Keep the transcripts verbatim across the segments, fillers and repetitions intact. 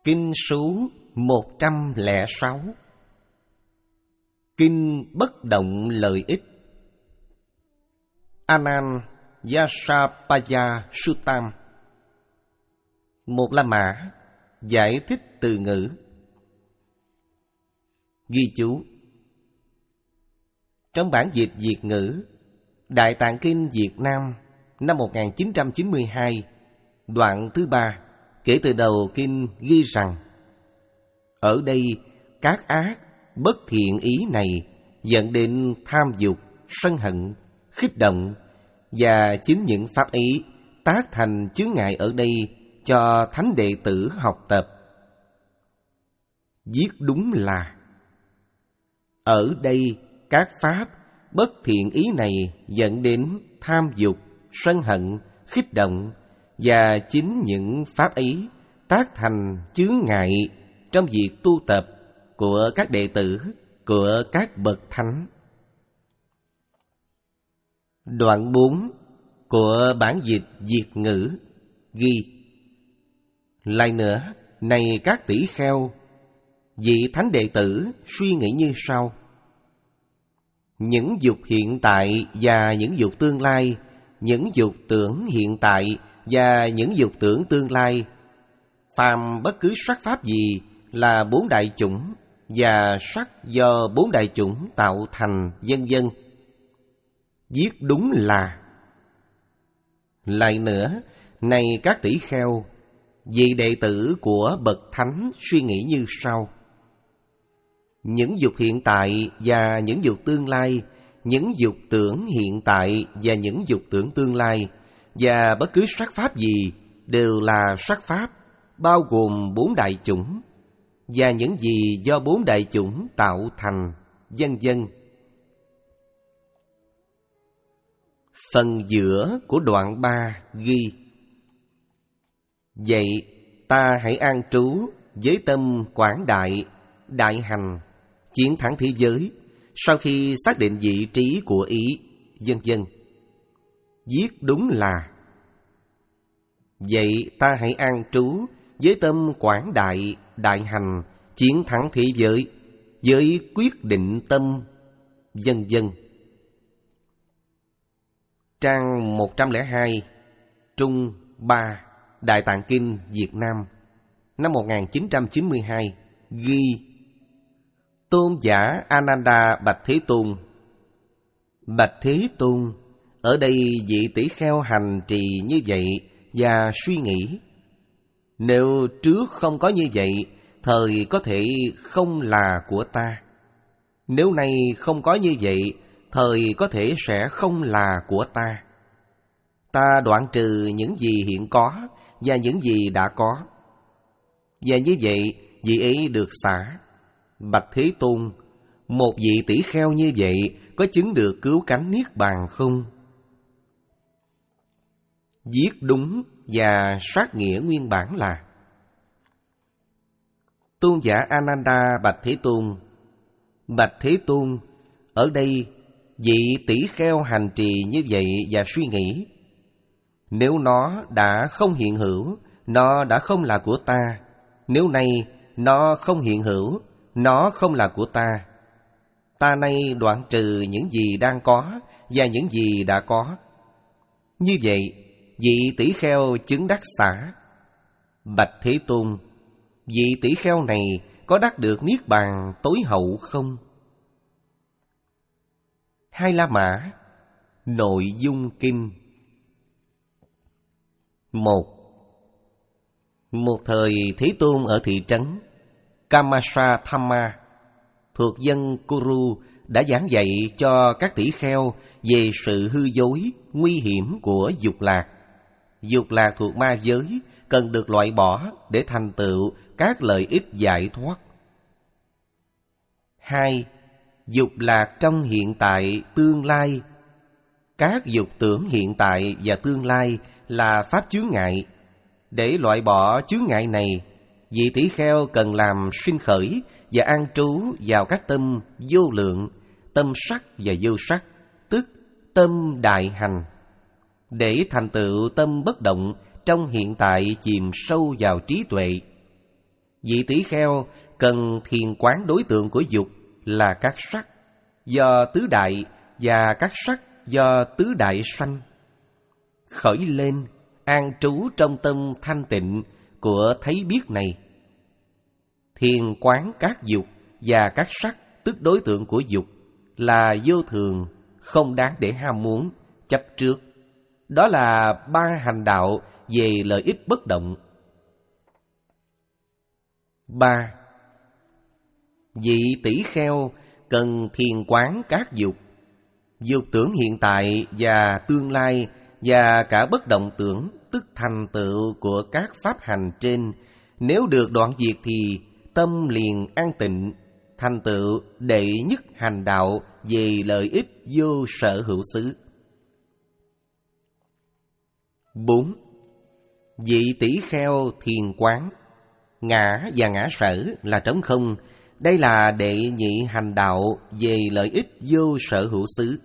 Kinh số một trăm lẻ sáu. Kinh Bất Động Lợi Ích. Ananyasapaya Suttam. Một La Mã giải thích từ ngữ. Ghi chú: trong bản dịch Việt ngữ Đại Tạng Kinh Việt Nam năm một nghìn chín trăm chín mươi hai, đoạn thứ ba, kể từ đầu kinh ghi rằng: ở đây các ác, bất thiện ý này dẫn đến tham dục, sân hận, khích động, và chính những pháp ý tác thành chướng ngại ở đây cho thánh đệ tử học tập. Viết đúng là: ở đây các pháp bất thiện ý này dẫn đến tham dục, sân hận, khích động, và chính những pháp ý tác thành chướng ngại trong việc tu tập của các đệ tử, của các bậc thánh. Đoạn bốn của bản dịch Việt ngữ ghi: lại nữa, này các tỷ kheo, vị thánh đệ tử suy nghĩ như sau: những dục hiện tại và những dục tương lai, những dục tưởng hiện tại và những dục tưởng tương lai, phàm bất cứ sắc pháp gì là bốn đại chủng, và sắc do bốn đại chủng tạo thành, vân vân. Viết đúng là: lại nữa, này các tỷ kheo, vị đệ tử của bậc thánh suy nghĩ như sau: những dục hiện tại và những dục tương lai, những dục tưởng hiện tại và những dục tưởng tương lai, và bất cứ sắc pháp gì đều là sắc pháp bao gồm bốn đại chủng, và những gì do bốn đại chủng tạo thành, vân vân. Phần giữa của đoạn ba ghi: vậy ta hãy an trú với tâm quảng đại, đại hành, chiến thắng thế giới, sau khi xác định vị trí của ý, vân vân. Viết đúng là: vậy ta hãy an trú với tâm quảng đại, đại hành, chiến thắng thế giới, với quyết định tâm, vân vân. Trang một trăm lẻ hai, Trung ba, Đại Tạng Kinh Việt Nam năm một nghìn chín trăm chín mươi hai ghi: tôn giả Ananda bạch Thế Tôn: bạch Thế Tôn, ở đây vị tỷ kheo hành trì như vậy và suy nghĩ: nếu trước không có như vậy, thời có thể không là của ta. Nếu nay không có như vậy, thời có thể sẽ không là của ta. Ta đoạn trừ những gì hiện có và những gì đã có. Và như vậy, vị ấy được xả. Bạch Thế Tôn, một vị tỷ kheo như vậy có chứng được cứu cánh niết bàn không? Viết đúng và sát nghĩa nguyên bản là: tôn giả Ananda bạch Thế Tôn: bạch Thế Tôn, ở đây vị tỷ kheo hành trì như vậy và suy nghĩ: nếu nó đã không hiện hữu, nó đã không là của ta. Nếu nay nó không hiện hữu, nó không là của ta. Ta nay đoạn trừ những gì đang có và những gì đã có. Như vậy, vị tỷ kheo chứng đắc xả. Bạch Thế Tôn, vị tỷ kheo này có đắc được niết bàn tối hậu không? Hai La Mã. Nội dung kinh. Một. Một thời Thế Tôn ở thị trấn Kamasathama thuộc dân Kuru đã giảng dạy cho các tỷ kheo về sự hư dối, nguy hiểm của dục lạc. Dục lạc thuộc ma giới, cần được loại bỏ để thành tựu các lợi ích giải thoát. Hai. Dục lạc trong hiện tại, tương lai. Các dục tưởng hiện tại và tương lai là pháp chướng ngại. Để loại bỏ chướng ngại này, vị tỷ kheo cần làm sinh khởi và an trú vào các tâm vô lượng, tâm sắc và vô sắc, tức tâm đại hành, để thành tựu tâm bất động trong hiện tại chìm sâu vào trí tuệ. Vị tỷ kheo cần thiền quán đối tượng của dục là các sắc do tứ đại và các sắc do tứ đại sanh. Khởi lên, an trú trong tâm thanh tịnh của thấy biết này. Thiền quán các dục và các sắc, tức đối tượng của dục, là vô thường, không đáng để ham muốn, chấp trước. Đó là ba hành đạo về lợi ích bất động. Ba. Vị tỷ kheo cần thiền quán các dục, dục tưởng hiện tại và tương lai và cả bất động tưởng, tức thành tựu của các pháp hành trên. Nếu được đoạn diệt thì tâm liền an tịnh, thành tựu đệ nhất hành đạo về lợi ích vô sở hữu xứ. Bốn. Vị tỷ kheo thiền quán ngã và ngã sở là trống không. Đây là đệ nhị hành đạo về lợi ích vô sở hữu xứ.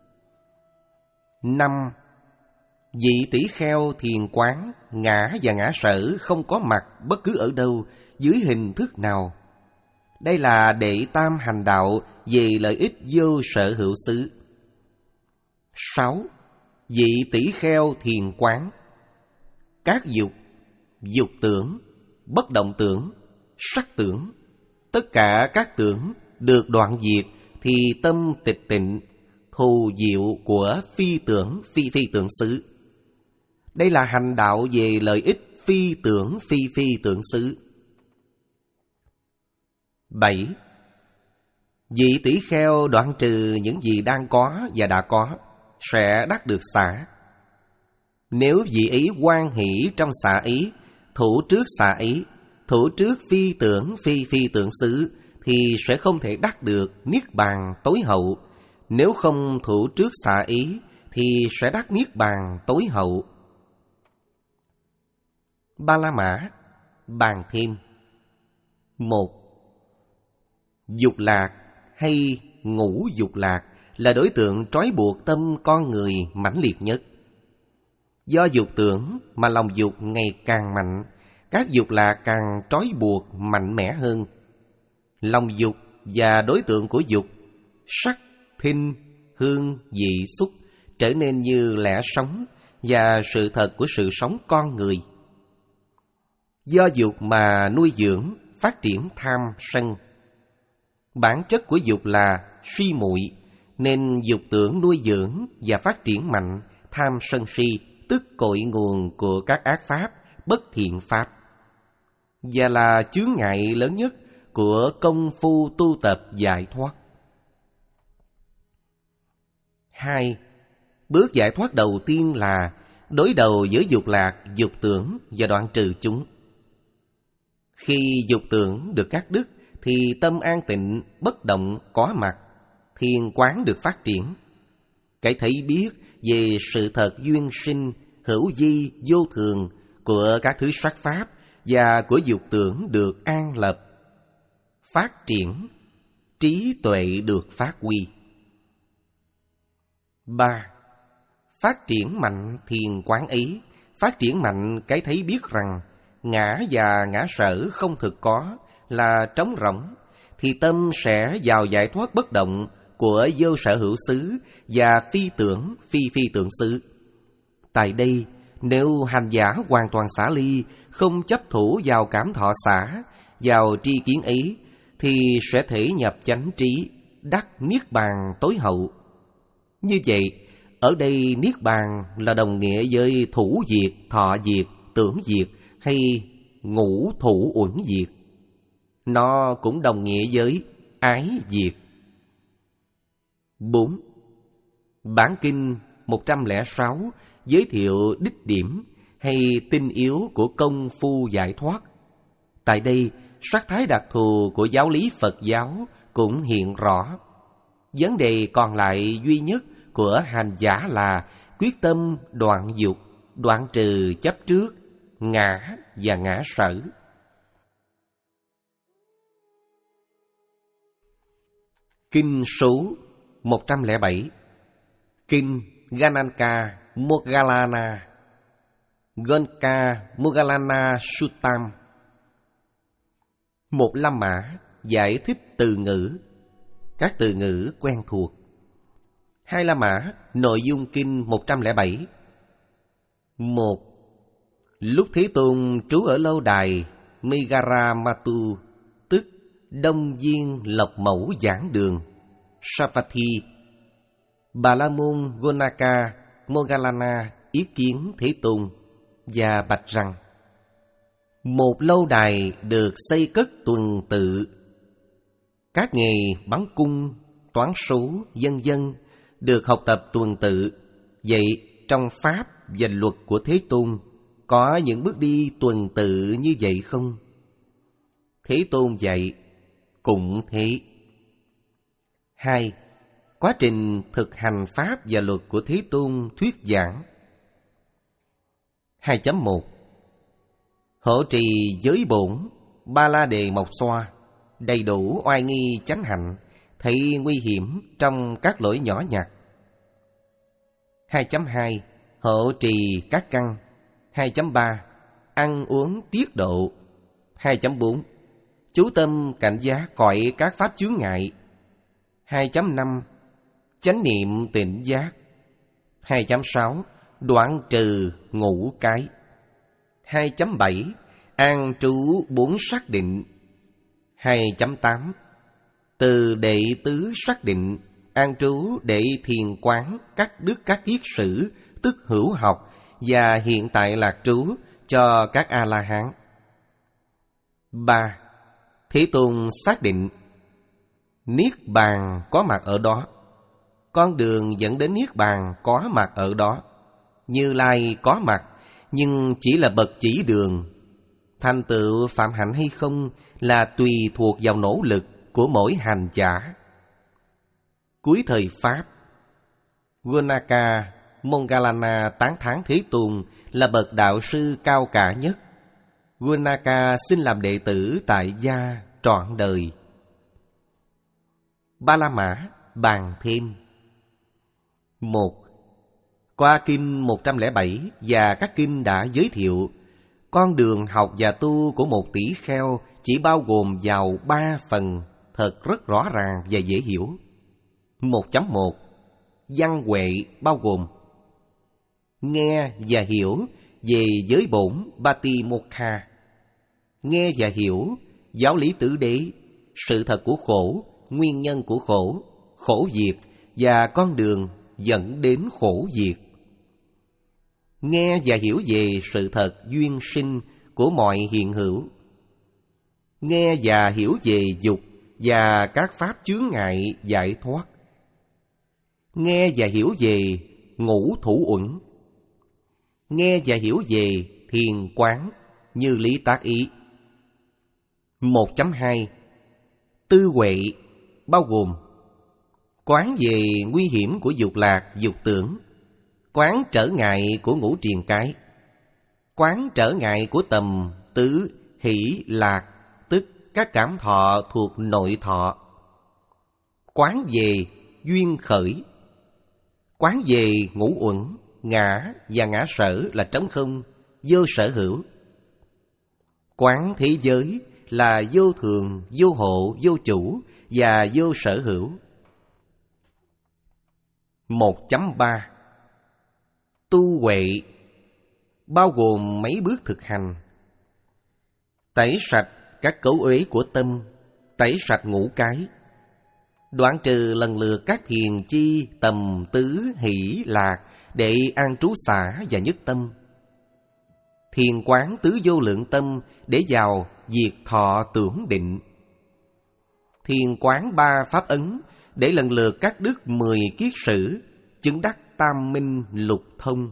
Năm. Vị tỷ kheo thiền quán ngã và ngã sở không có mặt bất cứ ở đâu, dưới hình thức nào. Đây là đệ tam hành đạo về lợi ích vô sở hữu xứ. Sáu. Vị tỷ kheo thiền quán các dục, dục tưởng, bất động tưởng, sắc tưởng, tất cả các tưởng được đoạn diệt thì tâm tịch tịnh, thù diệu của phi tưởng phi phi tưởng xứ. Đây là hành đạo về lợi ích phi tưởng phi phi tưởng xứ. Bảy. Vị tỷ kheo đoạn trừ những gì đang có và đã có, sẽ đắc được xả. Nếu vị ý hoan hỷ trong xả ý, thủ trước xả ý, thủ trước phi tưởng phi phi tưởng xứ, thì sẽ không thể đắc được niết bàn tối hậu. Nếu không thủ trước xả ý, thì sẽ đắc niết bàn tối hậu. Ba La Mã bàn thêm. Một. Dục lạc hay ngũ dục lạc là đối tượng trói buộc tâm con người mãnh liệt nhất. Do dục tưởng mà lòng dục ngày càng mạnh, các dục lạc càng trói buộc mạnh mẽ hơn. Lòng dục và đối tượng của dục, sắc, thinh, hương, vị, xúc trở nên như lẽ sống và sự thật của sự sống con người. Do dục mà nuôi dưỡng, phát triển tham, sân. Bản chất của dục là suy muội, nên dục tưởng nuôi dưỡng và phát triển mạnh tham sân si, tức cội nguồn của các ác pháp, bất thiện pháp, và là chướng ngại lớn nhất của công phu tu tập giải thoát. Hai. Bước giải thoát đầu tiên là đối đầu với dục lạc, dục tưởng và đoạn trừ chúng. Khi dục tưởng được cắt đứt thì tâm an tịnh, bất động có mặt, thiền quán được phát triển. Cái thấy biết về sự thật duyên sinh, hữu vi, vô thường của các thứ sắc pháp và của dục tưởng được an lập, phát triển, trí tuệ được phát huy. Ba. Phát triển mạnh thiền quán ý, phát triển mạnh cái thấy biết rằng ngã và ngã sở không thực có, là trống rỗng, thì tâm sẽ vào giải thoát bất động của vô sở hữu xứ và phi tưởng phi phi tưởng xứ. Tại đây, nếu hành giả hoàn toàn xả ly, không chấp thủ vào cảm thọ xả, vào tri kiến ý, thì sẽ thể nhập chánh trí, đắc niết bàn tối hậu. Như vậy, ở đây niết bàn là đồng nghĩa với thủ diệt, thọ diệt, tưởng diệt hay ngũ thủ uẩn diệt. Nó cũng đồng nghĩa với ái diệt. Bốn. Bản kinh một trăm lẻ sáu giới thiệu đích điểm hay tinh yếu của công phu giải thoát. Tại đây, sắc thái đặc thù của giáo lý Phật giáo cũng hiện rõ. Vấn đề còn lại duy nhất của hành giả là quyết tâm đoạn dục, đoạn trừ chấp trước, ngã và ngã sở. Kinh số một trăm lẻ bảy. Kinh Gananka Moggallana Gonka Moggallana Suttam. Một la mã giải thích từ ngữ, các từ ngữ quen thuộc. Hai la mã nội dung kinh một trăm lẻ bảy. Một. Lúc Thế Tôn trú ở lâu đài Megaramatu, tức Đông Viên Lộc Mẫu Giảng Đường, Savatthi, Bà La Môn Gonaka Moggallana ý kiến Thế Tôn và bạch rằng: một lâu đài được xây cất tuần tự, các nghề bắn cung, toán số, vân vân được học tập tuần tự. Vậy trong pháp và luật của Thế Tôn có những bước đi tuần tự như vậy không? Thế Tôn dạy cũng thế. Hai. Quá trình thực hành pháp và luật của Thế Tôn thuyết giảng. hai chấm một. Hộ trì giới bổn, ba la đề mộc xoa, đầy đủ oai nghi chánh hạnh, thấy nguy hiểm trong các lỗi nhỏ nhặt. hai chấm hai. Hộ trì các căn. hai chấm ba. Ăn uống tiết độ. hai chấm bốn. Chú tâm cảnh giác cõi các pháp chướng ngại. hai chấm năm. Chánh niệm tỉnh giác. hai chấm sáu. Đoạn trừ ngũ cái. hai chấm bảy. An trú bốn xác định. hai chấm tám. Từ đệ tứ xác định, an trú để thiền quán các đức các kiết sử, tức hữu học và hiện tại lạc trú cho các A-la-hán. Ba. Thế Tôn xác định Niết Bàn có mặt ở đó, con đường dẫn đến Niết Bàn có mặt ở đó, Như Lai có mặt nhưng chỉ là bậc chỉ đường. Thành tựu phạm hạnh hay không là tùy thuộc vào nỗ lực của mỗi hành giả. Cuối thời Pháp, Gonaka Moggallana tán thán Thế Tôn là bậc đạo sư cao cả nhất. Gonaka xin làm đệ tử tại gia trọn đời. Ba la mã bàn thêm. Một. Qua kinh một trăm lẻ bảy và các kinh đã giới thiệu, con đường học và tu của một tỷ kheo chỉ bao gồm vào ba phần thật rất rõ ràng và dễ hiểu. một chấm một. Văn huệ bao gồm nghe và hiểu về giới bổn Patimokha, nghe và hiểu giáo lý tứ đế, sự thật của khổ, nguyên nhân của khổ, khổ diệt và con đường dẫn đến khổ diệt. Nghe và hiểu về sự thật duyên sinh của mọi hiện hữu. Nghe và hiểu về dục và các pháp chướng ngại giải thoát. Nghe và hiểu về ngũ thủ uẩn. Nghe và hiểu về thiền quán như lý tác ý. một chấm hai. Tư huệ bao gồm quán về nguy hiểm của dục lạc, dục tưởng, quán trở ngại của ngũ triền cái, quán trở ngại của tầm tứ hỷ lạc, tức các cảm thọ thuộc nội thọ, quán về duyên khởi, quán về ngũ uẩn, ngã và ngã sở là trống không, vô sở hữu, quán thế giới là vô thường, vô hộ, vô chủ và vô sở hữu. một chấm ba. Tu huệ bao gồm mấy bước thực hành: tẩy sạch các cấu uế của tâm, tẩy sạch ngũ cái, đoạn trừ lần lượt các thiền chi tầm tứ hỷ lạc để an trú xả và nhất tâm, thiền quán tứ vô lượng tâm để vào diệt thọ tưởng định, thiền quán ba pháp ấn để lần lượt các đức mười kiết sử chứng đắc tam minh lục thông.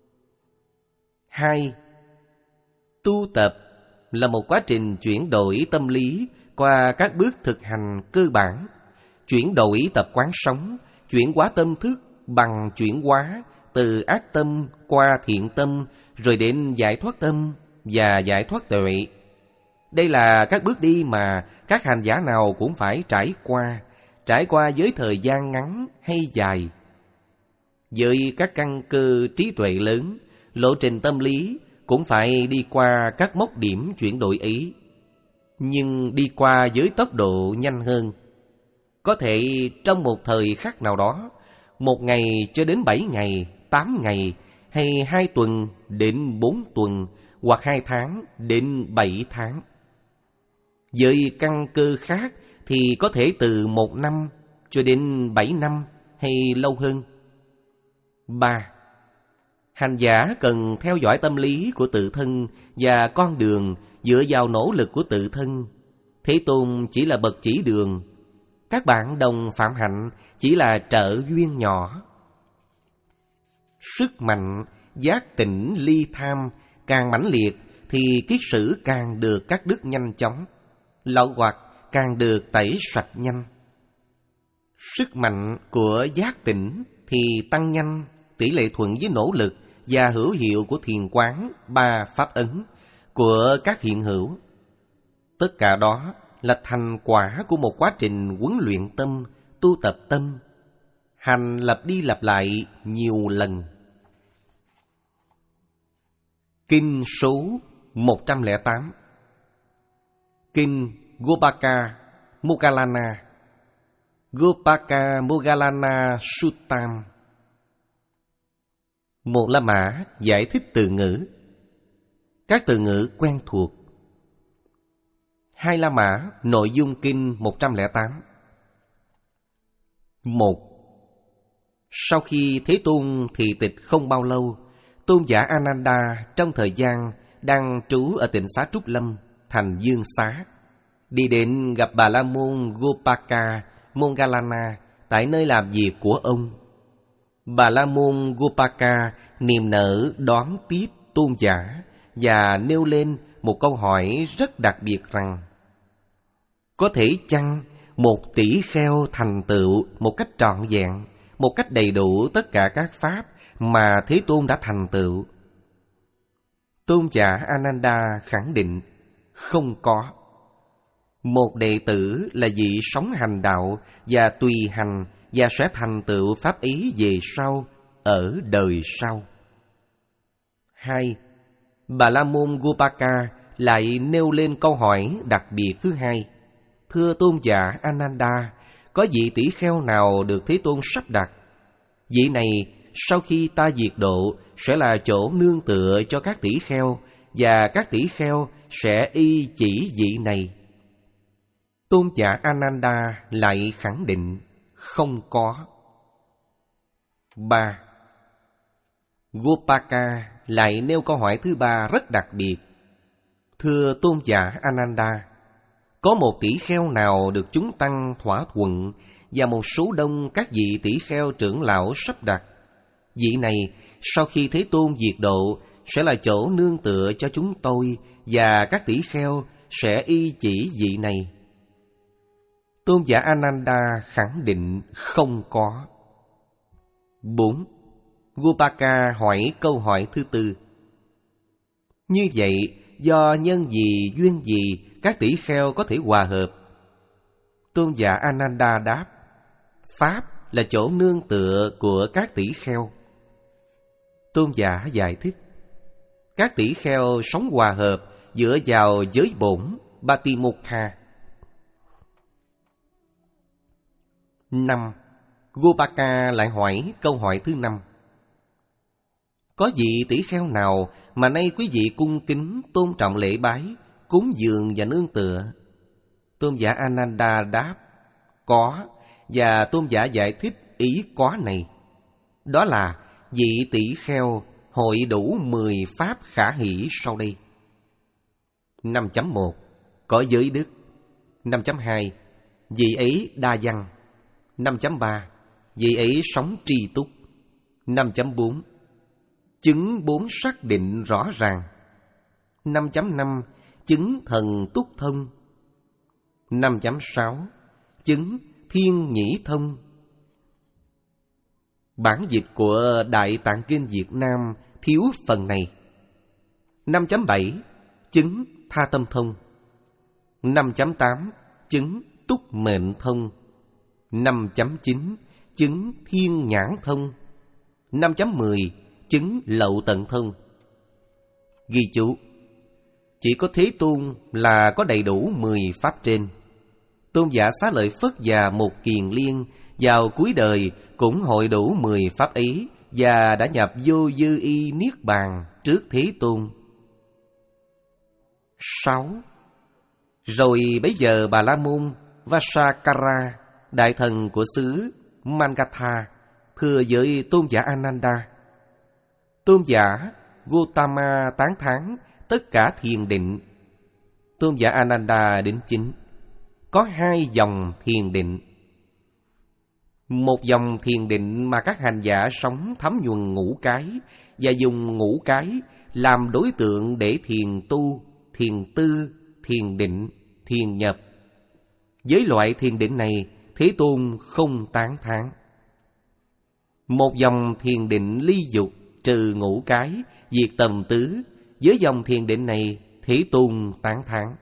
Hai. Tu tập là một quá trình chuyển đổi tâm lý qua các bước thực hành cơ bản, chuyển đổi tập quán sống, chuyển hóa tâm thức bằng chuyển hóa từ ác tâm qua thiện tâm, rồi đến giải thoát tâm và giải thoát tuệ. Đây là các bước đi mà các hành giả nào cũng phải trải qua, trải qua với thời gian ngắn hay dài. Với các căn cơ trí tuệ lớn, lộ trình tâm lý cũng phải đi qua các mốc điểm chuyển đổi ấy. nhưng đi qua với tốc độ nhanh hơn. Có thể trong một thời khắc nào đó, một ngày cho đến bảy ngày, tám ngày, hay hai tuần đến bốn tuần, hoặc hai tháng đến bảy tháng. Với căn cơ khác thì có thể từ một năm cho đến bảy năm hay lâu hơn. Ba, hành giả cần theo dõi tâm lý của tự thân và con đường dựa vào nỗ lực của tự thân. Thế Tôn chỉ là bậc chỉ đường, các bạn đồng phạm hạnh chỉ là trợ duyên nhỏ. Sức mạnh giác tỉnh ly tham càng mãnh liệt thì kiết sử càng được cắt đứt nhanh chóng, lậu hoặc càng được tẩy sạch nhanh. Sức mạnh của giác tỉnh thì tăng nhanh tỷ lệ thuận với nỗ lực và hữu hiệu của thiền quán ba pháp ấn của các hiện hữu. Tất cả đó là thành quả của một quá trình huấn luyện tâm, tu tập tâm, hành lặp đi lặp lại nhiều lần. Kinh số một trăm lẻ tám. Kinh Gopaka Moggallana, Gopaka Moggallana Suttam. Một La Mã giải thích từ ngữ. Các từ ngữ quen thuộc. Hai La Mã nội dung kinh một trăm lẻ tám. Một. Sau khi Thế Tôn thị tịch không bao lâu, tôn giả Ananda trong thời gian đang trú ở tịnh xá Trúc Lâm, thành Dương Xá, đi đến gặp Bà La Môn Gopaka Moggallana tại nơi làm việc của ông. Bà La Môn Gopaka niềm nở đón tiếp tôn giả và nêu lên một câu hỏi rất đặc biệt rằng: có thể chăng một tỷ kheo thành tựu một cách trọn vẹn, một cách đầy đủ tất cả các pháp mà Thế Tôn đã thành tựu? Tôn giả Ananda khẳng định không có. Một đệ tử là vị sống hành đạo và tùy hành và sẽ thành tựu pháp ý về sau, ở đời sau. Hai. Bà La Môn Gopaka lại nêu lên câu hỏi đặc biệt thứ hai: thưa tôn giả Ananda, có vị tỷ kheo nào được Thế Tôn sắp đặt? Vị này sau khi ta diệt độ sẽ là chỗ nương tựa cho các tỷ kheo, và các tỷ kheo sẽ y chỉ vị này. Tôn giả Ananda lại khẳng định không có. Ba. Gopaka lại nêu câu hỏi thứ ba rất đặc biệt: thưa tôn giả Ananda, có một tỷ kheo nào được chúng tăng thỏa thuận và một số đông các vị tỷ kheo trưởng lão sắp đặt? Vị này sau khi Thế Tôn diệt độ sẽ là chỗ nương tựa cho chúng tôi, và các tỷ kheo sẽ y chỉ vị này. Tôn giả Ananda khẳng định không có. Bốn. Gopaka hỏi câu hỏi thứ tư: như vậy, do nhân gì duyên gì các tỷ kheo có thể hòa hợp? Tôn giả Ananda đáp: pháp là chỗ nương tựa của các tỷ kheo. Tôn giả giải thích: các tỷ kheo sống hòa hợp dựa vào giới bổn Batimokha. Năm. Gopaka lại hỏi câu hỏi thứ năm: có vị tỷ kheo nào mà nay quý vị cung kính tôn trọng lễ bái, cúng dường và nương tựa? Tôn giả Ananda đáp: có. Và tôn giả giải thích ý có này. Đó là vị tỷ kheo hội đủ mười pháp khả hỷ sau đây. Năm chấm một. Có giới đức. Năm chấm hai. Vị ấy đa văn. Năm chấm ba. Vị ấy sống tri túc. Năm chấm bốn. Chứng bốn xác định rõ ràng. Năm chấm năm. Chứng thần túc thông. Năm chấm sáu. Chứng thiên nhĩ thông. Bản dịch của Đại Tạng Kinh Việt Nam thiếu phần này. Năm chấm bảy. Chứng tha tâm thông. Năm chấm tám. Chứng túc mệnh thông. Năm chấm chín. Chứng thiên nhãn thông. Năm chấm mười. Chứng lậu tận thông. Ghi chú: Chỉ có Thế Tôn là có đầy đủ mười pháp trên. Tôn giả Xá Lợi Phất và Một Kiền Liên vào cuối đời cũng hội đủ mười pháp ấy và đã nhập vô dư y niết bàn trước Thế Tôn. Sáu. Rồi bấy giờ Bà La Môn Vasakara, đại thần của xứ Mangatha, thưa với tôn giả Ananda: tôn giả Gotama tán thán tất cả thiền định. Tôn giả Ananda đính chính: có hai dòng thiền định. Một dòng thiền định mà các hành giả sống thấm nhuần ngũ cái và dùng ngũ cái làm đối tượng để thiền tu, thiền tư, thiền định, thiền nhập. Với loại thiền định này, Thế Tôn không tán thán. Một dòng thiền định ly dục, trừ ngũ cái, diệt tầm tứ. Với dòng thiền định này, Thế Tôn tán thán.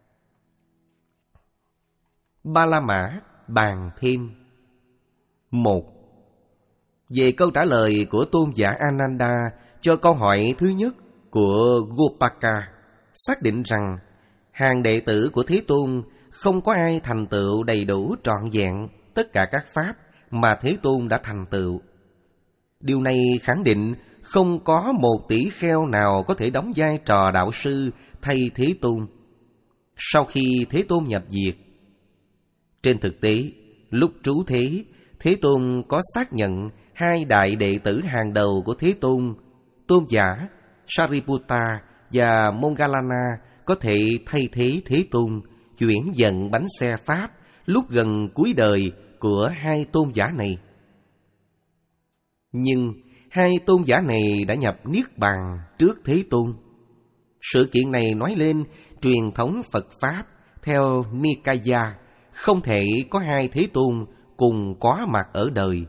Ba La Mã bàn thêm. Một. Về câu trả lời của tôn giả Ananda cho câu hỏi thứ nhất của Gopaka, xác định rằng hàng đệ tử của Thế Tôn không có ai thành tựu đầy đủ trọn vẹn tất cả các pháp mà Thế Tôn đã thành tựu. Điều này khẳng định không có một tỷ kheo nào có thể đóng vai trò đạo sư thay Thế Tôn sau khi Thế Tôn nhập diệt. Trên thực tế, lúc trú thế, Thế Tôn có xác nhận hai đại đệ tử hàng đầu của Thế Tôn, tôn giả Sariputta và Moggallana, có thể thay thế Thế Tôn chuyển dần bánh xe Pháp lúc gần cuối đời của hai tôn giả này. Nhưng hai tôn giả này đã nhập Niết Bàn trước Thế Tôn. Sự kiện này nói lên truyền thống Phật Pháp theo Nikaya không thể có hai Thế Tôn cùng có mặt ở đời.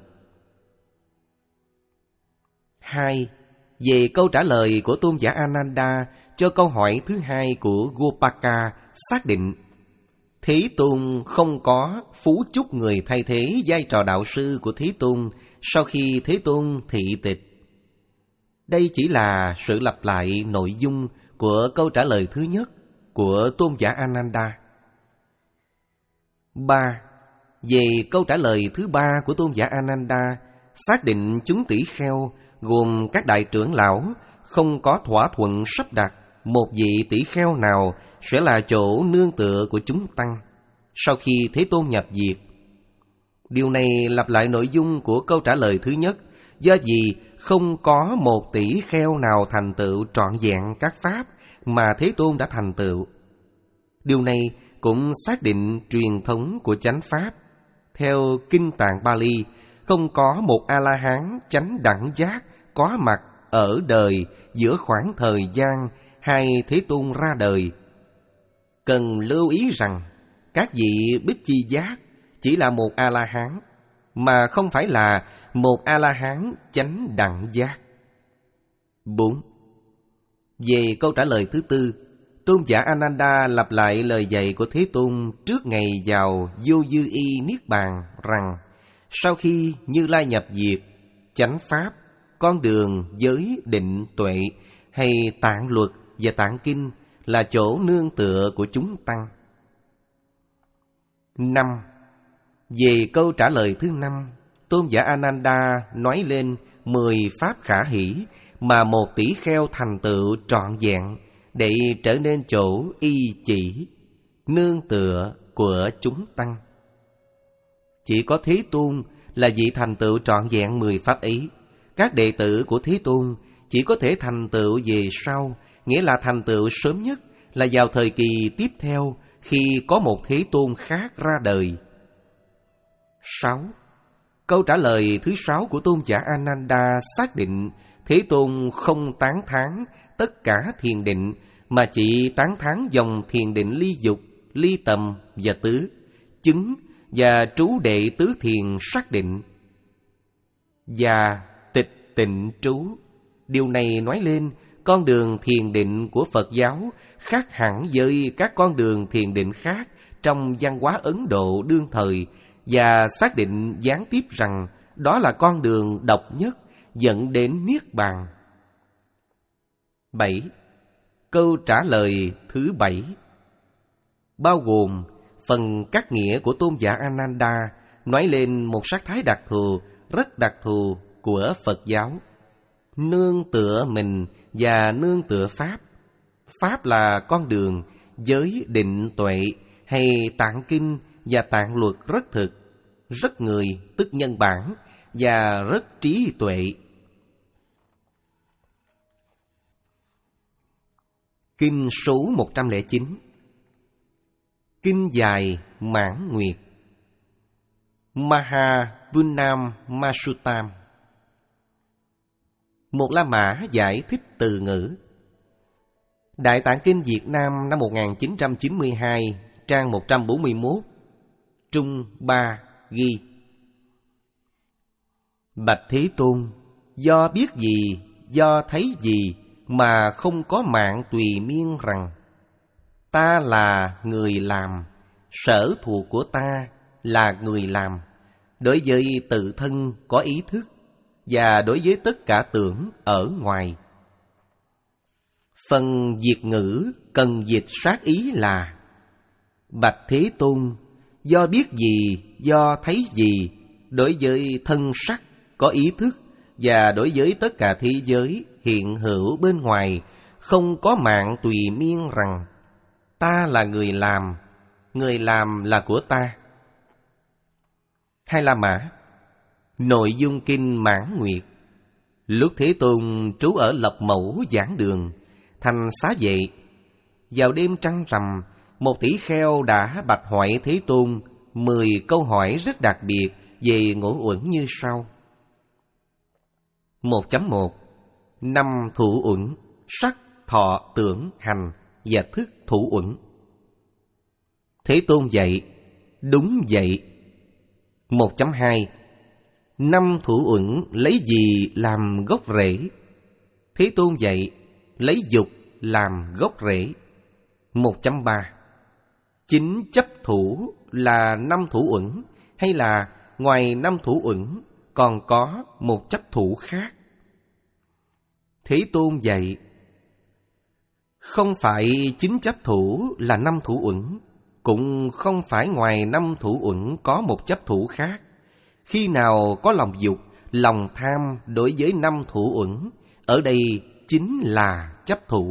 Hai. Về câu trả lời của tôn giả Ananda cho câu hỏi thứ hai của Gopaka, xác định Thế Tôn không có phú chúc người thay thế vai trò đạo sư của Thế Tôn sau khi Thế Tôn thị tịch. Đây chỉ là sự lặp lại nội dung của câu trả lời thứ nhất của tôn giả Ananda. Ba. Về câu trả lời thứ ba của tôn giả Ananda, xác định chúng tỷ kheo gồm các đại trưởng lão không có thỏa thuận sắp đặt một vị tỷ kheo nào sẽ là chỗ nương tựa của chúng tăng sau khi Thế Tôn nhập diệt. Điều này lặp lại nội dung của câu trả lời thứ nhất, do vì không có một tỷ kheo nào thành tựu trọn vẹn các pháp mà Thế Tôn đã thành tựu. Điều này cũng xác định truyền thống của chánh pháp. Theo Kinh Tạng Bali, không có một A-la-hán chánh đẳng giác có mặt ở đời giữa khoảng thời gian hai Thế Tôn ra đời. Cần lưu ý rằng các vị Bích Chi Giác chỉ là một A-la-hán, mà không phải là một A-la-hán chánh đẳng giác. Bốn. Về câu trả lời thứ tư, tôn giả Ananda lặp lại lời dạy của Thế Tôn trước ngày vào vô dư y niết bàn rằng sau khi Như Lai nhập diệt, chánh pháp, con đường giới định tuệ hay tạng luật và tạng kinh là chỗ nương tựa của chúng tăng. Năm. Về câu trả lời thứ năm, tôn giả Ananda nói lên mười pháp khả hỷ mà một tỷ kheo thành tựu trọn vẹn để trở nên chỗ y chỉ, nương tựa của chúng tăng. Chỉ có Thế Tôn là vị thành tựu trọn vẹn mười pháp ấy. Các đệ tử của Thế Tôn chỉ có thể thành tựu về sau, nghĩa là thành tựu sớm nhất là vào thời kỳ tiếp theo khi có một Thế Tôn khác ra đời. Sáu. Câu trả lời thứ sáu của tôn giả Ananda xác định Thế Tôn không tán thán tất cả thiền định, mà chỉ tán thán dòng thiền định ly dục, ly tầm và tứ, chứng và trú đệ tứ thiền xác định và tịch tịnh trú. Điều này nói lên con đường thiền định của Phật giáo khác hẳn với các con đường thiền định khác trong văn hóa Ấn Độ đương thời, và xác định gián tiếp rằng đó là con đường độc nhất dẫn đến Niết Bàn. Bảy. Câu trả lời thứ bảy bao gồm phần cắt nghĩa của tôn giả Ananda nói lên một sắc thái đặc thù, rất đặc thù của Phật giáo. Nương tựa mình và nương tựa Pháp. Pháp là con đường, giới định tuệ hay tạng kinh và tạng luật rất thực, rất người tức nhân bản và rất trí tuệ. Kinh số một trăm lẻ chín. Kinh dài Mãn Nguyệt. Maha Bunnam Masutam. Một La Mã giải thích từ ngữ. Đại Tạng Kinh Việt Nam năm một nghìn chín trăm chín mươi hai, trang một trăm bốn mươi mốt, Trung ba ghi: Bạch Thế Tôn, do biết gì, do thấy gì mà không có mạng tùy miên rằng ta là người làm, sở thuộc của ta là người làm, đối với tự thân có ý thức và đối với tất cả tưởng ở ngoài. Phần việt ngữ cần dịch sát ý là: Bạch Thế Tôn, do biết gì, do thấy gì, đối với thân sắc có ý thức và đối với tất cả thế giới hiện hữu bên ngoài không có mạng tùy miên rằng ta là người làm, người làm là của ta. Hai La Mã. Nội dung kinh Mãn Nguyệt. Lúc Thế Tôn trú ở Lộc Mẫu giảng đường, thành xá vệ, vào đêm trăng rằm, một tỷ kheo đã bạch hỏi Thế Tôn mười câu hỏi rất đặc biệt về ngũ uẩn như sau. một chấm một. Năm thủ uẩn: sắc, thọ, tưởng, hành và thức thủ uẩn. Thế Tôn dạy: đúng vậy. một chấm hai. Năm thủ uẩn lấy gì làm gốc rễ? Thế Tôn dạy: lấy dục làm gốc rễ. một chấm ba. Chính chấp thủ là năm thủ uẩn hay là ngoài năm thủ uẩn còn có một chấp thủ khác? Thế Tôn dạy: không phải chính chấp thủ là năm thủ uẩn, cũng không phải ngoài năm thủ uẩn có một chấp thủ khác. Khi nào có lòng dục, lòng tham đối với năm thủ uẩn, ở đây chính là chấp thủ.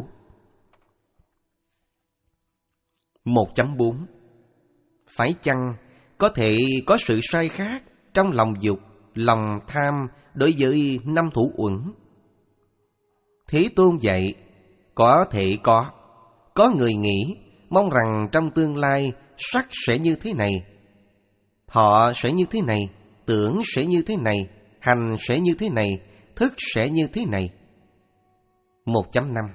một chấm bốn. Phải chăng có thể có sự sai khác trong lòng dục, lòng tham đối với năm thủ uẩn? Thế Tôn dạy: có thể có. Có người nghĩ mong rằng trong tương lai sắc sẽ như thế này, thọ sẽ như thế này, tưởng sẽ như thế này, hành sẽ như thế này, thức sẽ như thế này. một chấm năm.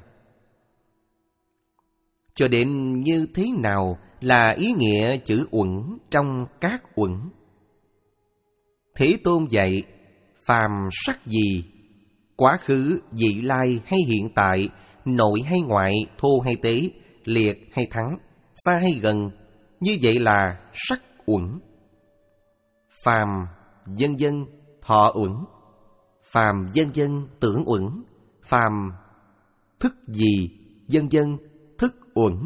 Cho đến như thế nào là ý nghĩa chữ uẩn trong các uẩn? Thế Tôn dạy: phàm sắc gì, quá khứ, vị lai hay hiện tại, nội hay ngoại, thô hay tế, liệt hay thắng, xa hay gần, như vậy là sắc uẩn. Phàm vân vân thọ uẩn, phàm vân vân tưởng uẩn, phàm thức gì vân vân thức uẩn.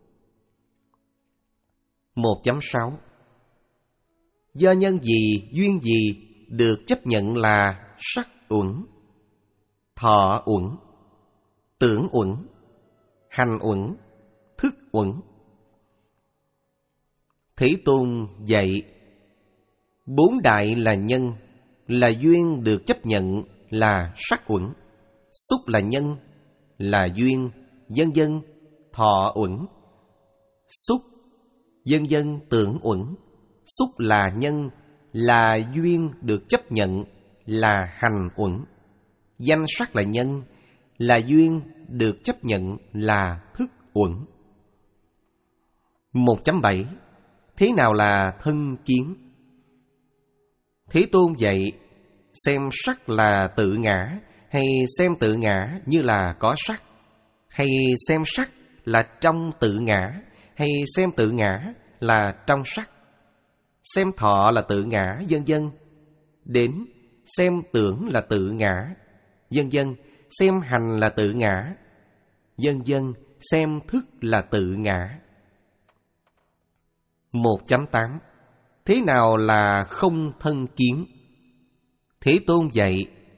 một chấm sáu. Do nhân gì, duyên gì được chấp nhận là sắc uẩn, thọ uẩn, tưởng uẩn, hành uẩn, thức uẩn? Thế Tôn dạy: bốn đại là nhân, là duyên được chấp nhận là sắc uẩn. Xúc là nhân, là duyên, vân vân thọ uẩn. Xúc, vân vân tưởng uẩn. Xúc là nhân, là duyên được chấp nhận là hành uẩn. Danh sắc là nhân, là duyên được chấp nhận là thức uẩn. một chấm bảy. Thế nào là thân kiến? Thế Tôn dạy: xem sắc là tự ngã, hay xem tự ngã như là có sắc, hay xem sắc là trong tự ngã, hay xem tự ngã là trong sắc, xem thọ là tự ngã, vân vân, đến xem tưởng là tự ngã, vân vân, xem hành là tự ngã, vân vân, xem thức là tự ngã. một chấm tám. Thế nào là không thân kiến? Thế Tôn dạy,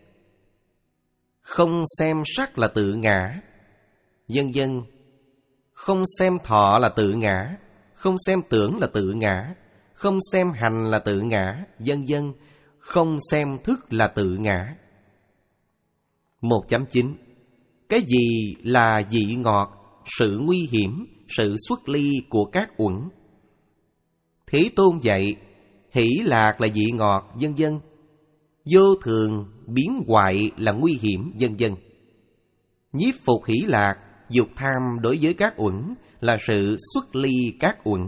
không xem sắc là tự ngã, vân vân. Không xem thọ là tự ngã, không xem tưởng là tự ngã, không xem hành là tự ngã, vân vân. Không xem thức là tự ngã. một chấm chín. Cái gì là vị ngọt, sự nguy hiểm, sự xuất ly của các uẩn? Thế Tôn dạy, hỷ lạc là vị ngọt, vân vân. Vô thường, biến hoại là nguy hiểm, vân vân. Nhiếp phục hỷ lạc, dục tham đối với các uẩn là sự xuất ly các uẩn.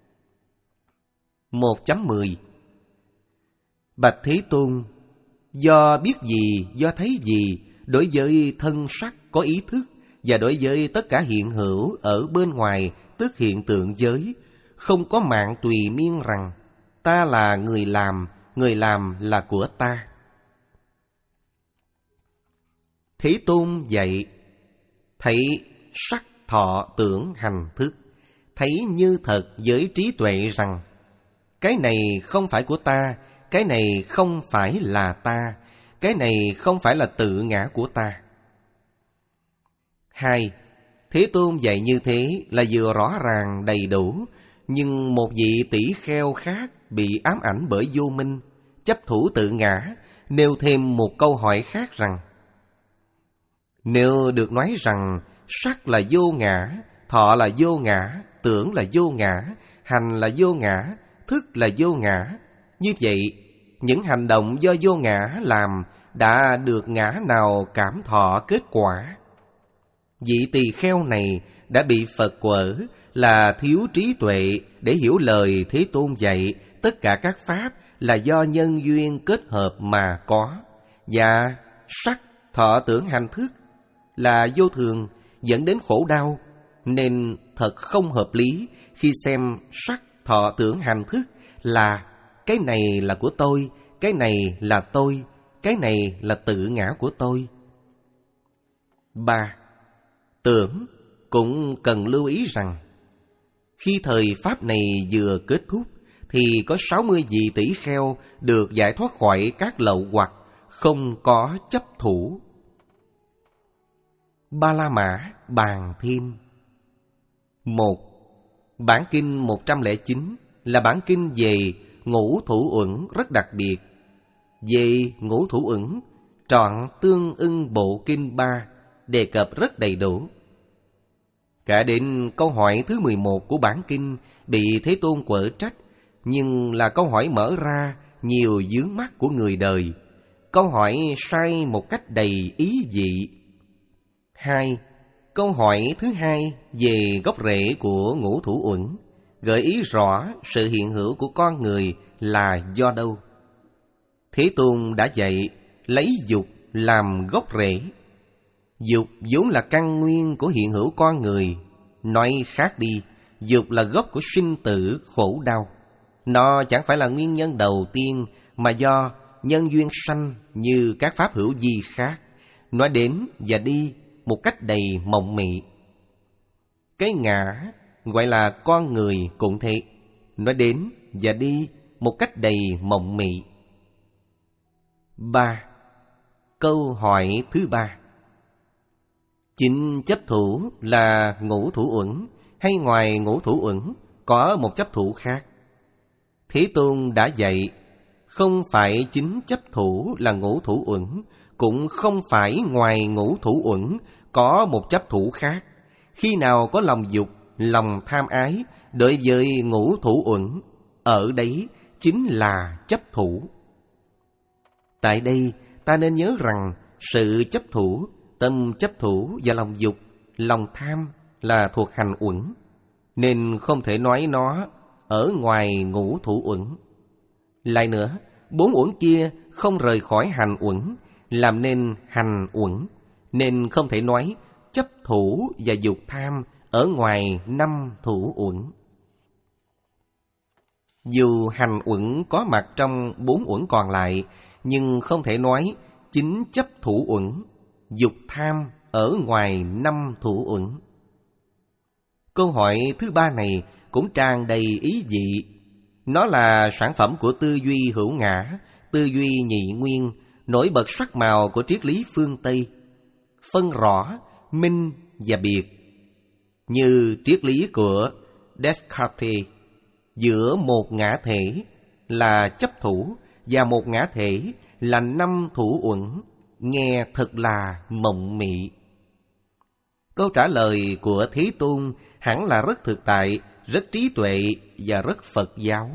một chấm mười. Bạch Thế Tôn, do biết gì, do thấy gì, đối với thân sắc có ý thức, và đối với tất cả hiện hữu ở bên ngoài, tức hiện tượng giới, không có mạng tùy miên rằng ta là người làm, người làm là của ta. Thế Tôn dạy, thấy sắc thọ tưởng hành thức, thấy như thật với trí tuệ rằng cái này không phải của ta, cái này không phải là ta, cái này không phải là tự ngã của ta. Hai, Thế Tôn dạy như thế là vừa rõ ràng đầy đủ, nhưng một vị tỷ kheo khác bị ám ảnh bởi vô minh, chấp thủ tự ngã, nêu thêm một câu hỏi khác rằng: nếu được nói rằng sắc là vô ngã, thọ là vô ngã, tưởng là vô ngã, hành là vô ngã, thức là vô ngã, như vậy những hành động do vô ngã làm đã được ngã nào cảm thọ kết quả? Vị tỳ kheo này đã bị Phật quở là thiếu trí tuệ để hiểu lời Thế Tôn dạy tất cả các pháp là do nhân duyên kết hợp mà có, và sắc, thọ, tưởng, hành, thức là vô thường dẫn đến khổ đau, nên thật không hợp lý khi xem sắc, thọ, tưởng, hành, thức là cái này là của tôi, cái này là tôi, cái này là tự ngã của tôi. Ba, tưởng cũng cần lưu ý rằng khi thời pháp này vừa kết thúc thì có sáu mươi vị tỷ kheo được giải thoát khỏi các lậu hoặc, không có chấp thủ. Ba La Mã bàn thêm. Một, bản kinh một trăm lẻ chín là bản kinh về ngũ thủ uẩn rất đặc biệt. Về ngũ thủ uẩn, trọn tương ưng bộ kinh ba đề cập rất đầy đủ. Cả đến câu hỏi thứ mười một của bản kinh bị Thế Tôn quở trách, nhưng là câu hỏi mở ra nhiều vướng mắc của người đời. Câu hỏi sai một cách đầy ý vị. Hai, câu hỏi thứ hai về gốc rễ của ngũ thủ uẩn, gợi ý rõ sự hiện hữu của con người là do đâu. Thế Tôn đã dạy lấy dục làm gốc rễ. Dục vốn là căn nguyên của hiện hữu con người. Nói khác đi, dục là gốc của sinh tử khổ đau. Nó chẳng phải là nguyên nhân đầu tiên, mà do nhân duyên sanh như các pháp hữu vi khác. Nó đến và đi một cách đầy mộng mị. Cái ngã gọi là con người cũng thế, nó đến và đi một cách đầy mộng mị. Ba, câu hỏi thứ ba: chính chấp thủ là ngũ thủ uẩn, hay ngoài ngũ thủ uẩn có một chấp thủ khác? Thế Tôn đã dạy không phải chính chấp thủ là ngũ thủ uẩn, cũng không phải ngoài ngũ thủ uẩn có một chấp thủ khác. Khi nào có lòng dục, lòng tham ái đối với ngũ thủ uẩn, ở đấy chính là chấp thủ. Tại đây ta nên nhớ rằng sự chấp thủ, tâm chấp thủ và lòng dục, lòng tham là thuộc hành uẩn, nên không thể nói nó ở ngoài ngũ thủ uẩn. Lại nữa, bốn uẩn kia không rời khỏi hành uẩn, làm nên hành uẩn, nên không thể nói chấp thủ và dục tham ở ngoài năm thủ uẩn. Dù hành uẩn có mặt trong bốn uẩn còn lại, nhưng không thể nói chính chấp thủ uẩn, dục tham ở ngoài năm thủ uẩn. Câu hỏi thứ ba này cũng tràn đầy ý vị. Nó là sản phẩm của tư duy hữu ngã, tư duy nhị nguyên, nổi bật sắc màu của triết lý phương Tây, phân rõ minh và biệt, như triết lý của Descartes, giữa một ngã thể là chấp thủ và một ngã thể là năm thủ uẩn, nghe thật là mộng mị. Câu trả lời của Thế Tôn hẳn là rất thực tại, rất trí tuệ và rất Phật giáo.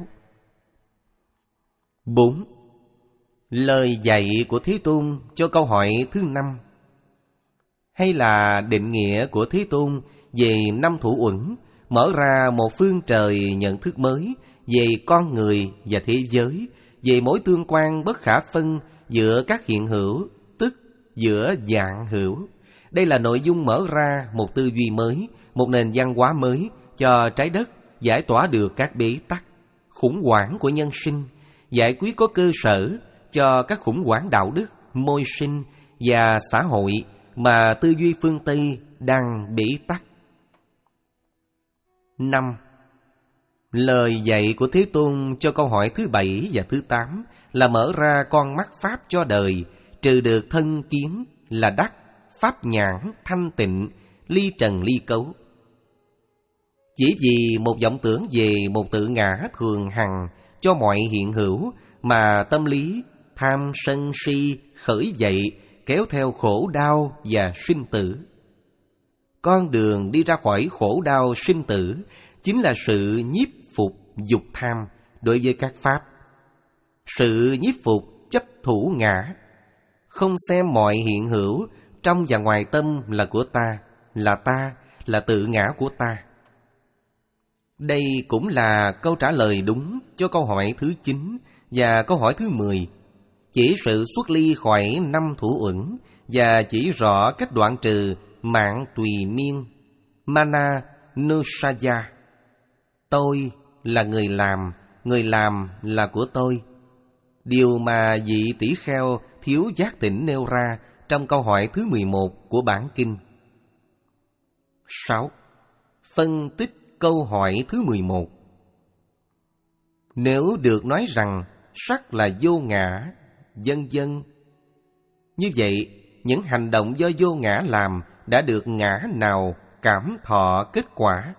Bốn. Lời dạy của Thế Tôn cho câu hỏi thứ năm, hay là định nghĩa của Thế Tôn về năm thủ uẩn, mở ra một phương trời nhận thức mới về con người và thế giới, về mối tương quan bất khả phân giữa các hiện hữu, tức giữa dạng hữu. Đây là nội dung mở ra một tư duy mới, một nền văn hóa mới cho trái đất, giải tỏa được các bế tắc, khủng hoảng của nhân sinh, giải quyết có cơ sở cho các khủng hoảng đạo đức, môi sinh và xã hội mà tư duy phương Tây đang bế tắc. Năm. Lời dạy của Thế Tôn cho câu hỏi thứ bảy và thứ tám là mở ra con mắt Pháp cho đời, trừ được thân kiến là đắc, pháp nhãn, thanh tịnh, ly trần ly cấu. Chỉ vì một vọng tưởng về một tự ngã thường hằng cho mọi hiện hữu mà tâm lý tham sân si khởi dậy, kéo theo khổ đau và sinh tử. Con đường đi ra khỏi khổ đau sinh tử chính là sự nhiếp phục dục tham đối với các pháp. Sự nhiếp phục chấp thủ ngã, không xem mọi hiện hữu trong và ngoài tâm là của ta, là ta, là tự ngã của ta. Đây cũng là câu trả lời đúng cho câu hỏi thứ chín và câu hỏi thứ mười. Chỉ sự xuất ly khỏi năm thủ uẩn và chỉ rõ cách đoạn trừ mạng tùy miên, mana nusaya. Tôi là người làm, người làm là của tôi. Điều mà vị tỷ kheo thiếu giác tỉnh nêu ra trong câu hỏi thứ mười một của bản kinh. Sáu. Phân tích câu hỏi thứ mười một. Nếu được nói rằng sắc là vô ngã, vân vân, như vậy những hành động do vô ngã làm đã được ngã nào cảm thọ kết quả?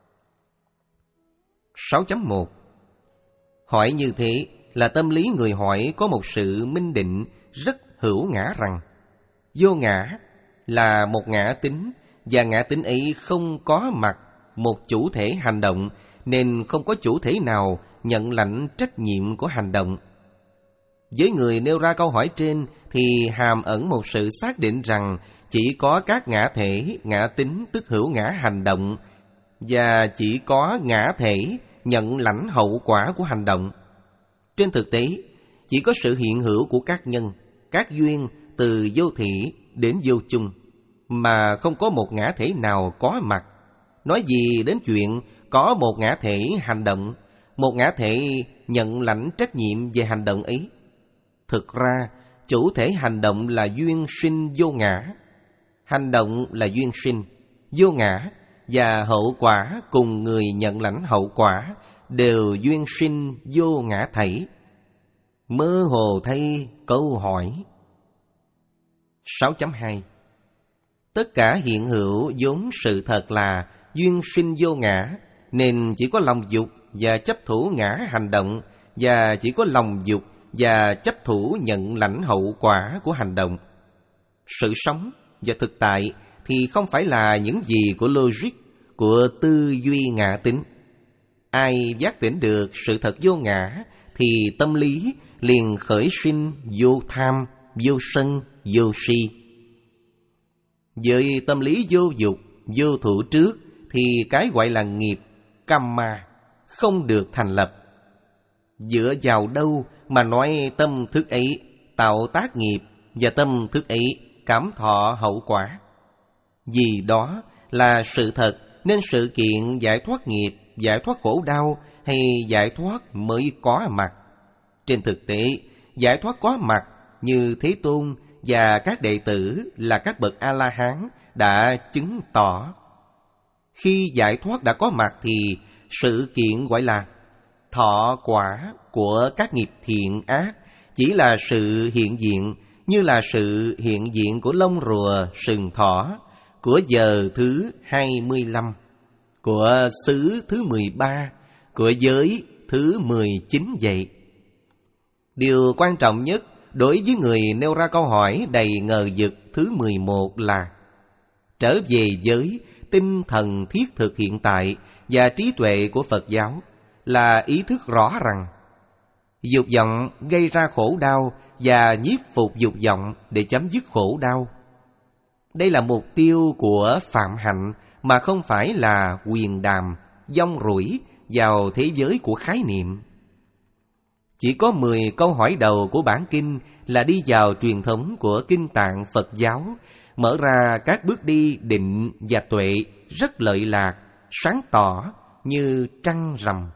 sáu chấm một. Hỏi như thế là tâm lý người hỏi có một sự minh định rất hữu ngã rằng vô ngã là một ngã tính, và ngã tính ấy không có mặt một chủ thể hành động, nên không có chủ thể nào nhận lãnh trách nhiệm của hành động. Với người nêu ra câu hỏi trên thì hàm ẩn một sự xác định rằng chỉ có các ngã thể, ngã tính tức hữu ngã hành động, và chỉ có ngã thể nhận lãnh hậu quả của hành động. Trên thực tế, chỉ có sự hiện hữu của các nhân, các duyên từ vô thị đến vô chung, mà không có một ngã thể nào có mặt. Nói gì đến chuyện có một ngã thể hành động, một ngã thể nhận lãnh trách nhiệm về hành động ấy. Thực ra, chủ thể hành động là duyên sinh vô ngã, hành động là duyên sinh vô ngã, và hậu quả cùng người nhận lãnh hậu quả đều duyên sinh vô ngã thảy. Mơ hồ thay câu hỏi. sáu chấm hai. Tất cả hiện hữu vốn sự thật là duyên sinh vô ngã, nên chỉ có lòng dục và chấp thủ ngã hành động, và chỉ có lòng dục và chấp thủ nhận lãnh hậu quả của hành động. Sự sống và thực tại thì không phải là những gì của logic, của tư duy ngã tính. Ai giác tỉnh được sự thật vô ngã thì tâm lý liền khởi sinh vô tham, vô sân, vô si. Với tâm lý vô dục, vô thủ trước thì cái gọi là nghiệp, karma, không được thành lập. Dựa vào đâu mà nói tâm thức ấy tạo tác nghiệp và tâm thức ấy cảm thọ hậu quả? Vì đó là sự thật nên sự kiện giải thoát nghiệp, giải thoát khổ đau hay giải thoát mới có mặt. Trên thực tế, giải thoát có mặt như Thế Tôn và các đệ tử là các bậc A-la-hán đã chứng tỏ. Khi giải thoát đã có mặt thì sự kiện gọi là thọ quả của các nghiệp thiện ác chỉ là sự hiện diện, như là sự hiện diện của lông rùa sừng thỏ, của giờ thứ hai mươi lăm, của xứ thứ mười ba, của giới thứ mười chín vậy. Điều quan trọng nhất đối với người nêu ra câu hỏi đầy ngờ vực thứ mười một là trở về với tinh thần thiết thực hiện tại và trí tuệ của Phật giáo là ý thức rõ rằng dục vọng gây ra khổ đau và nhiếp phục dục vọng để chấm dứt khổ đau. Đây là mục tiêu của phạm hạnh mà không phải là quyền đàm, dông rủi vào thế giới của khái niệm. Chỉ có mười câu hỏi đầu của bản kinh là đi vào truyền thống của kinh tạng Phật giáo, mở ra các bước đi định và tuệ rất lợi lạc, sáng tỏ như trăng rằm.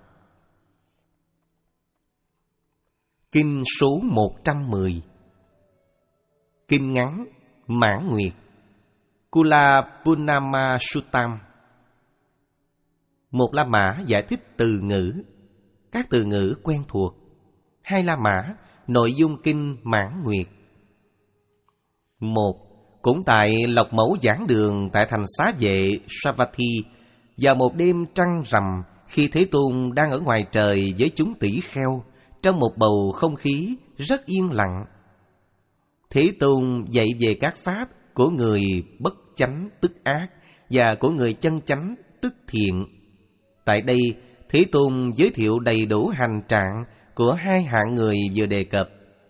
Kinh số một trăm mười. Kinh ngắn Mãn Nguyệt, Kula Punama Suttam. Một La Mã giải thích từ ngữ, các từ ngữ quen thuộc. Hai La Mã, nội dung kinh Mãn Nguyệt. Một, cũng tại Lộc Mẫu giảng đường tại thành Xá Vệ Savatthi, vào một đêm trăng rằm, khi Thế Tôn đang ở ngoài trời với chúng tỷ kheo, trong một bầu không khí rất yên lặng. Thế Tôn dạy về các pháp của người bất chánh tức ác và của người chân chánh tức thiện. Tại đây, Thế Tôn giới thiệu đầy đủ hành trạng của hai hạng người vừa đề cập.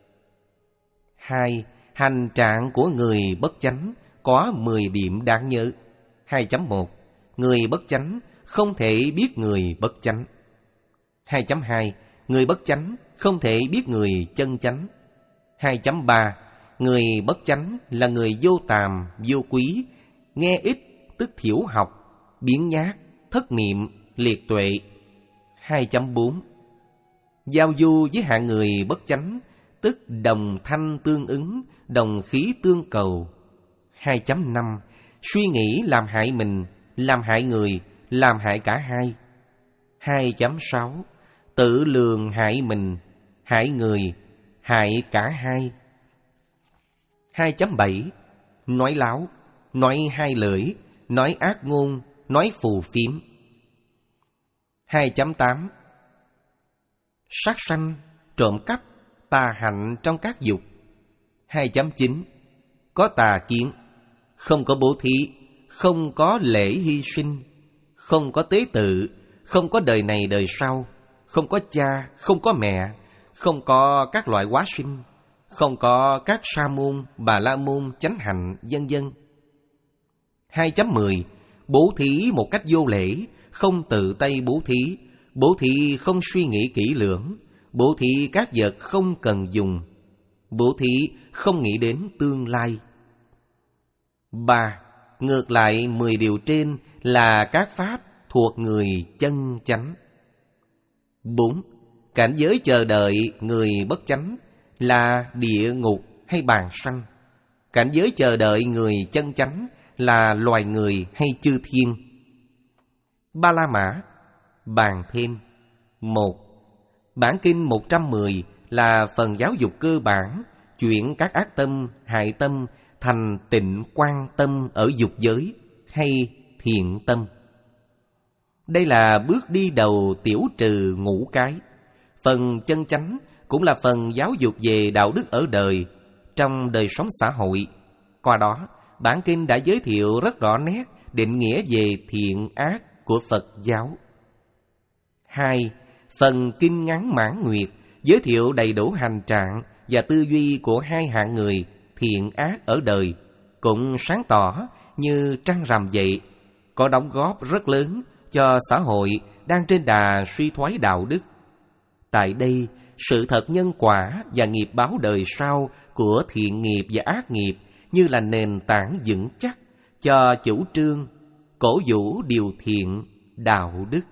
Hai, hành trạng của người bất chánh có mười điểm đáng nhớ. hai chấm một. Người bất chánh không thể biết người bất chánh. hai chấm hai. Người bất chánh không thể biết người chân chánh. hai chấm ba. Người bất chánh là người vô tàm, vô quý, nghe ít tức thiểu học, biếng nhác, thất niệm, liệt tuệ. hai chấm bốn. Giao du với hạng người bất chánh, tức đồng thanh tương ứng, đồng khí tương cầu. hai chấm năm. Suy nghĩ làm hại mình, làm hại người, làm hại cả hai. hai chấm sáu. Tự lường hại mình, hại người, hại cả hai. hai chấm bảy. Nói láo, nói hai lưỡi, nói ác ngôn, nói phù phiếm. hai chấm tám. Sát sanh, trộm cắp, tà hạnh trong các dục. hai chấm chín. Có tà kiến, không có bố thí, không có lễ hy sinh, không có tế tự, không có đời này đời sau, không có cha, không có mẹ, không có các loại hóa sinh, không có các sa môn, bà la môn, chánh hạnh, vân vân. hai chấm mười. Bố thí một cách vô lễ, không tự tay bố thí, bố thí không suy nghĩ kỹ lưỡng, bố thí các vật không cần dùng, bố thí không nghĩ đến tương lai. Ba. Ngược lại mười điều trên là các pháp thuộc người chân chánh. Bốn. Cảnh giới chờ đợi người bất chánh là địa ngục hay bàn sanh. Cảnh giới chờ đợi người chân chánh là loài người hay chư thiên. Ba La Mã bàn thêm. Một. Bản kinh một trăm mười là phần giáo dục cơ bản, chuyển các ác tâm, hại tâm thành tịnh quan tâm ở dục giới hay thiện tâm. Đây là bước đi đầu tiểu trừ ngũ cái. Phần chân chánh cũng là phần giáo dục về đạo đức ở đời, trong đời sống xã hội. Qua đó, bản kinh đã giới thiệu rất rõ nét định nghĩa về thiện ác của Phật giáo. Hai. Phần kinh ngắn Mãn Nguyệt giới thiệu đầy đủ hành trạng và tư duy của hai hạng người thiện ác ở đời, cũng sáng tỏ như trăng rằm vậy, có đóng góp rất lớn cho xã hội đang trên đà suy thoái đạo đức. Tại đây, sự thật nhân quả và nghiệp báo đời sau của thiện nghiệp và ác nghiệp như là nền tảng vững chắc cho chủ trương cổ vũ điều thiện đạo đức.